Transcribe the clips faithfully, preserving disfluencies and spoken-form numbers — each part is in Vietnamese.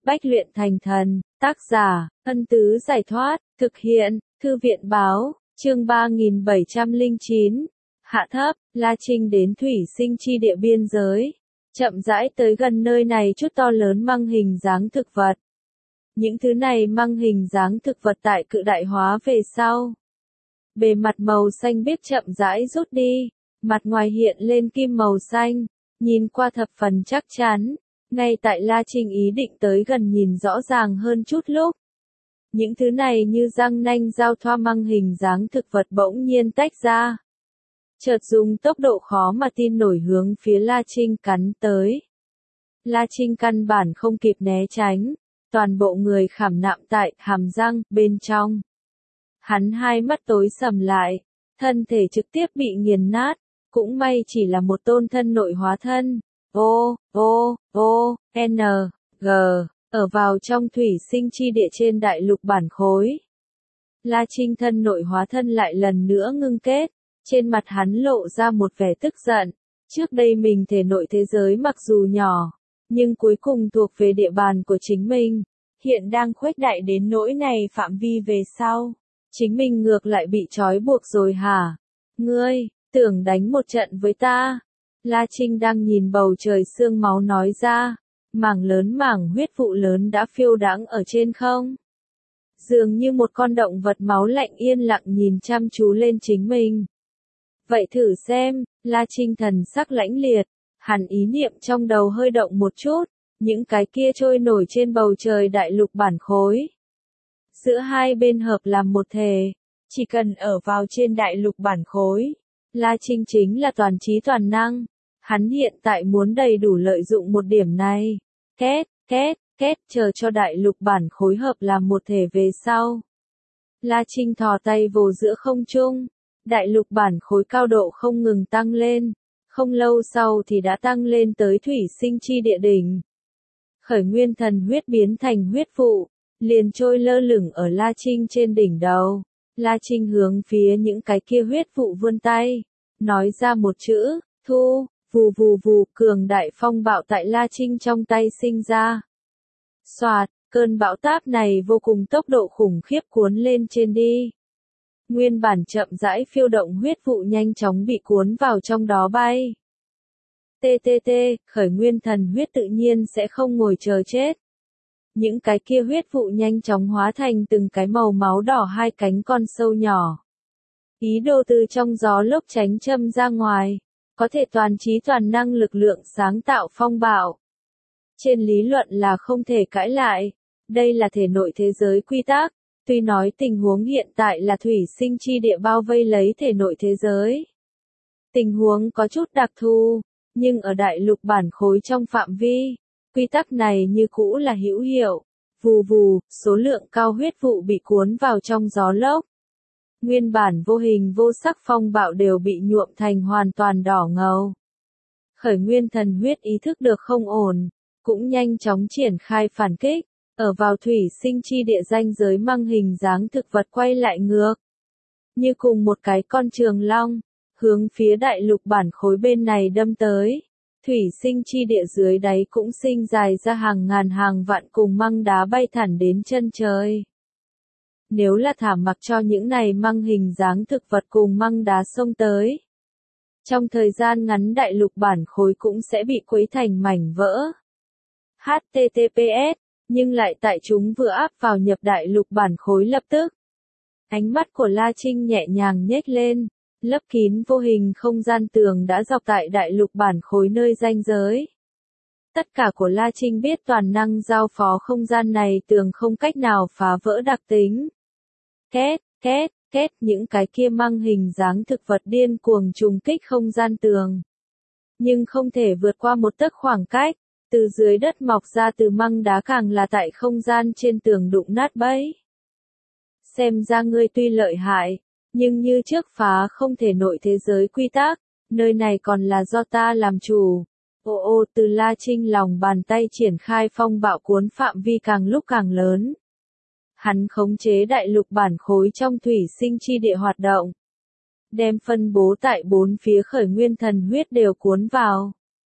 Bách luyện thành thần, tác giả, Ân Tứ Giải Thoát, thực hiện, Thư viện Báo, chương ba nghìn bảy trăm lẻ chín. Hạ thấp, La Trinh đến thủy sinh chi địa biên giới. Chậm rãi tới gần nơi này chút to lớn mang hình dáng thực vật. Những thứ này mang hình dáng thực vật tại cự đại hóa về sau. Bề mặt màu xanh biếc chậm rãi rút đi, mặt ngoài hiện lên kim màu xanh, nhìn qua thập phần chắc chắn. Ngay tại La Trinh ý định tới gần nhìn rõ ràng hơn chút lúc. Những thứ này như răng nanh dao thoa mang hình dáng thực vật bỗng nhiên tách ra. Chợt dùng tốc độ khó mà tin nổi hướng phía La Trinh cắn tới. La Trinh căn bản không kịp né tránh, toàn bộ người khảm nạm tại hàm răng bên trong. Hắn hai mắt tối sầm lại, thân thể trực tiếp bị nghiền nát, cũng may chỉ là một tôn thân nội hóa thân. O, O, O, N, G, ở vào trong thủy sinh chi địa trên đại lục bản khối. La Trinh thân nội hóa thân lại lần nữa ngưng kết, trên mặt hắn lộ ra một vẻ tức giận. Trước đây mình thể nội thế giới mặc dù nhỏ, nhưng cuối cùng thuộc về địa bàn của chính mình, hiện đang khuếch đại đến nỗi này phạm vi về sau. Chính mình ngược lại bị trói buộc rồi hả? Ngươi, tưởng đánh một trận với ta? La Trinh đang nhìn bầu trời sương máu nói ra, mảng lớn mảng huyết vụ lớn đã phiêu đãng ở trên không. Dường như một con động vật máu lạnh yên lặng nhìn chăm chú lên chính mình. Vậy thử xem, La Trinh thần sắc lãnh liệt, hẳn ý niệm trong đầu hơi động một chút, những cái kia trôi nổi trên bầu trời đại lục bản khối. Giữa hai bên hợp làm một thể, chỉ cần ở vào trên đại lục bản khối, La Trinh chính là toàn trí toàn năng. Hắn hiện tại muốn đầy đủ lợi dụng một điểm này. Két, két, két, chờ cho đại lục bản khối hợp làm một thể về sau. La Trinh thò tay vồ giữa không trung. Đại lục bản khối cao độ không ngừng tăng lên. Không lâu sau thì đã tăng lên tới thủy sinh chi địa đỉnh. Khởi nguyên thần huyết biến thành huyết vụ, liền trôi lơ lửng ở La Trinh trên đỉnh đầu. La Trinh hướng phía những cái kia huyết vụ vươn tay, nói ra một chữ, thu. Vù vù vù, cường đại phong bạo tại La Trinh trong tay sinh ra. Xoạt, cơn bão táp này vô cùng tốc độ khủng khiếp cuốn lên trên đi. Nguyên bản chậm rãi phiêu động huyết vụ nhanh chóng bị cuốn vào trong đó bay. tê tê tê, khởi nguyên thần huyết tự nhiên sẽ không ngồi chờ chết. Những cái kia huyết vụ nhanh chóng hóa thành từng cái màu máu đỏ hai cánh con sâu nhỏ. Ý đồ từ trong gió lốc tránh châm ra ngoài. Có thể toàn trí toàn năng lực lượng sáng tạo phong bạo. Trên lý luận là không thể cãi lại. Đây là thể nội thế giới quy tắc. Tuy nói tình huống hiện tại là thủy sinh chi địa bao vây lấy thể nội thế giới. Tình huống có chút đặc thù, nhưng ở đại lục bản khối trong phạm vi, quy tắc này như cũ là hữu hiệu. Vù vù, số lượng cao huyết vụ bị cuốn vào trong gió lốc. Nguyên bản vô hình vô sắc phong bạo đều bị nhuộm thành hoàn toàn đỏ ngầu. Khởi nguyên thần huyết ý thức được không ổn, cũng nhanh chóng triển khai phản kích, ở vào thủy sinh chi địa ranh giới mang hình dáng thực vật quay lại ngược. Như cùng một cái con trường long, hướng phía đại lục bản khối bên này đâm tới. Thủy sinh chi địa dưới đáy cũng sinh dài ra hàng ngàn hàng vạn cùng măng đá bay thẳng đến chân trời. Nếu là thả mặc cho những này mang hình dáng thực vật cùng măng đá xông tới. Trong thời gian ngắn đại lục bản khối cũng sẽ bị quấy thành mảnh vỡ. hát tê tê pê ét, nhưng lại tại chúng vừa áp vào nhập đại lục bản khối lập tức. Ánh mắt của La Trinh nhẹ nhàng nhếch lên, lấp kín vô hình không gian tường đã dọc tại đại lục bản khối nơi ranh giới. Tất cả của La Trinh biết toàn năng giao phó không gian này tường không cách nào phá vỡ đặc tính. Két, két, két, những cái kia mang hình dáng thực vật điên cuồng trùng kích không gian tường. Nhưng không thể vượt qua một tấc khoảng cách, từ dưới đất mọc ra từ măng đá càng là tại không gian trên tường đụng nát bấy. Xem ra ngươi tuy lợi hại, nhưng như trước phá không thể nội thế giới quy tắc, nơi này còn là do ta làm chủ. Ô ô, từ La Trinh lòng bàn tay triển khai phong bạo cuốn phạm vi càng lúc càng lớn. Hắn khống chế đại lục bản khối trong thủy sinh chi địa hoạt động. Đem phân bố tại bốn phía khởi nguyên thần huyết đều cuốn vào.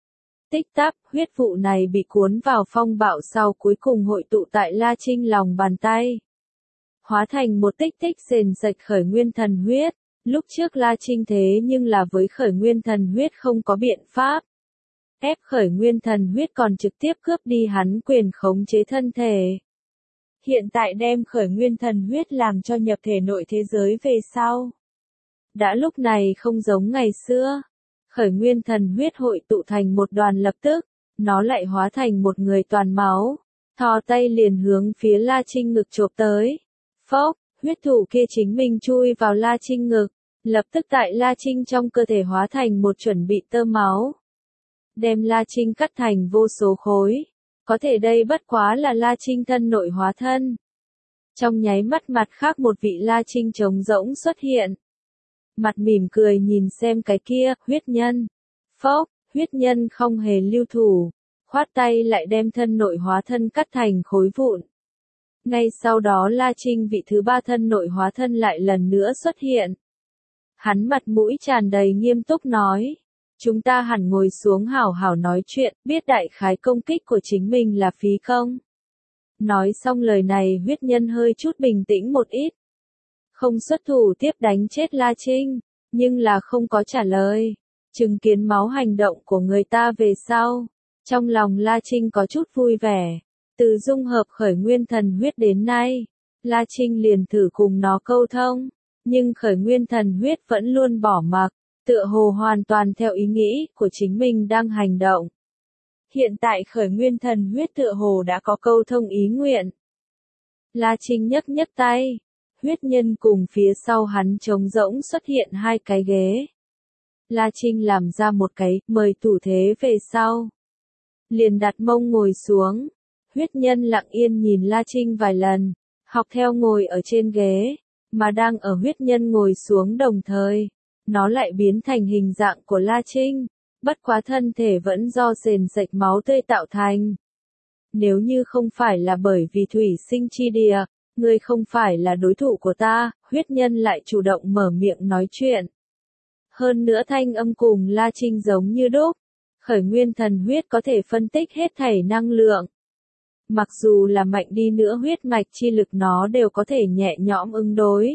Tích tắc, huyết vụ này bị cuốn vào phong bạo sau cuối cùng hội tụ tại La Trinh lòng bàn tay. Hóa thành một tích tích sền sạch khởi nguyên thần huyết. Lúc trước La Trinh thế nhưng là với khởi nguyên thần huyết không có biện pháp. Ép khởi nguyên thần huyết còn trực tiếp cướp đi hắn quyền khống chế thân thể. Hiện tại đem khởi nguyên thần huyết làm cho nhập thể nội thế giới về sau. Đã lúc này không giống ngày xưa. Khởi nguyên thần huyết hội tụ thành một đoàn lập tức, nó lại hóa thành một người toàn máu. Thò tay liền hướng phía La Trinh ngực chộp tới. Phốc, huyết thủ kia chính mình chui vào La Trinh ngực. Lập tức tại La Trinh trong cơ thể hóa thành một chuẩn bị tơ máu. Đem La Trinh cắt thành vô số khối. Có thể đây bất quá là La Trinh thân nội hóa thân. Trong nháy mắt mặt khác một vị La Trinh trống rỗng xuất hiện. Mặt mỉm cười nhìn xem cái kia, huyết nhân. Phốc, huyết nhân không hề lưu thủ. Khoát tay lại đem thân nội hóa thân cắt thành khối vụn. Ngay sau đó La Trinh vị thứ ba thân nội hóa thân lại lần nữa xuất hiện. Hắn mặt mũi tràn đầy nghiêm túc nói. Chúng ta hẳn ngồi xuống hảo hảo nói chuyện, biết đại khái công kích của chính mình là phí không? Nói xong lời này huyết nhân hơi chút bình tĩnh một ít. Không xuất thủ tiếp đánh chết La Trinh, nhưng là không có trả lời. Chứng kiến máu hành động của người ta về sau. Trong lòng La Trinh có chút vui vẻ. Từ dung hợp khởi nguyên thần huyết đến nay, La Trinh liền thử cùng nó câu thông. Nhưng khởi nguyên thần huyết vẫn luôn bỏ mặc, tựa hồ hoàn toàn theo ý nghĩ của chính mình đang hành động. Hiện tại khởi nguyên thần huyết tựa hồ đã có câu thông ý nguyện. La Trinh nhấc nhấc tay, huyết nhân cùng phía sau hắn trống rỗng xuất hiện hai cái ghế. La Trinh làm ra một cái, mời thủ thế về sau. Liền đặt mông ngồi xuống, huyết nhân lặng yên nhìn La Trinh vài lần, học theo ngồi ở trên ghế. Mà đang ở huyết nhân ngồi xuống đồng thời, nó lại biến thành hình dạng của La Trinh, bất quá thân thể vẫn do sền sệt máu tươi tạo thành. Nếu như không phải là bởi vì thủy sinh chi địa, ngươi không phải là đối thủ của ta, huyết nhân lại chủ động mở miệng nói chuyện. Hơn nữa thanh âm cùng La Trinh giống như đúc, khởi nguyên thần huyết có thể phân tích hết thảy năng lượng. Mặc dù là mạnh đi nữa huyết mạch chi lực nó đều có thể nhẹ nhõm ứng đối.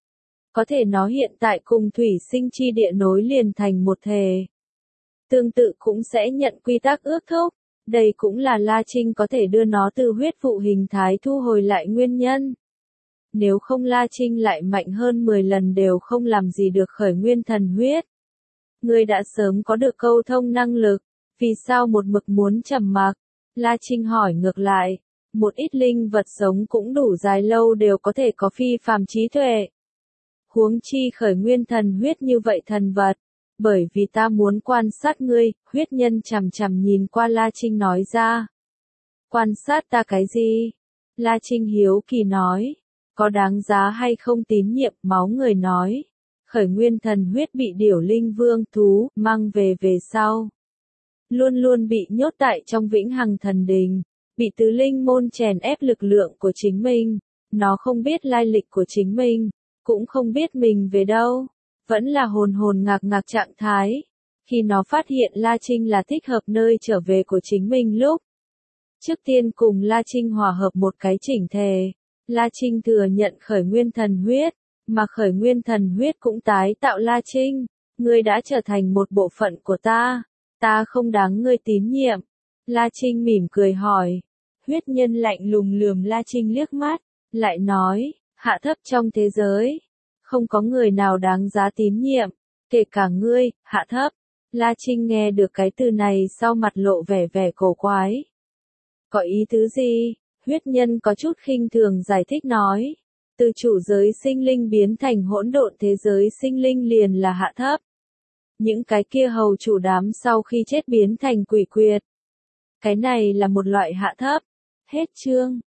Có thể nó hiện tại cùng thủy sinh chi địa nối liền thành một thể. Tương tự cũng sẽ nhận quy tắc ước thúc. Đây cũng là La Trinh có thể đưa nó từ huyết vụ hình thái thu hồi lại nguyên nhân. Nếu không La Trinh lại mạnh hơn mười lần đều không làm gì được khởi nguyên thần huyết. Người đã sớm có được câu thông năng lực, vì sao một mực muốn trầm mặc? La Trinh hỏi ngược lại, một ít linh vật sống cũng đủ dài lâu đều có thể có phi phàm trí tuệ. Huống chi khởi nguyên thần huyết như vậy thần vật, bởi vì ta muốn quan sát ngươi, huyết nhân chằm chằm nhìn qua La Trinh nói ra. Quan sát ta cái gì? La Trinh hiếu kỳ nói, có đáng giá hay không tín nhiệm, máu người nói. Khởi nguyên thần huyết bị điểu linh vương thú, mang về về sau. Luôn luôn bị nhốt tại trong vĩnh hằng thần đình, bị tứ linh môn chèn ép lực lượng của chính mình, nó không biết lai lịch của chính mình, cũng không biết mình về đâu, vẫn là hồn hồn ngạc ngạc trạng thái. Khi nó phát hiện La Trinh là thích hợp nơi trở về của chính mình lúc. Trước tiên cùng La Trinh hòa hợp một cái chỉnh thể, La Trinh thừa nhận khởi nguyên thần huyết, mà khởi nguyên thần huyết cũng tái tạo La Trinh, ngươi đã trở thành một bộ phận của ta. Ta không đáng ngươi tín nhiệm. La Trinh mỉm cười hỏi. Huyết nhân lạnh lùng lườm La Trinh liếc mắt, lại nói, hạ thấp trong thế giới. Không có người nào đáng giá tín nhiệm, kể cả ngươi, hạ thấp. La Trinh nghe được cái từ này sau mặt lộ vẻ vẻ cổ quái. Có ý tứ gì? Huyết nhân có chút khinh thường giải thích nói. Từ chủ giới sinh linh biến thành hỗn độn thế giới sinh linh liền là hạ thấp. Những cái kia hầu chủ đám sau khi chết biến thành quỷ quyệt. Cái này là một loại hạ thấp. Hết chương.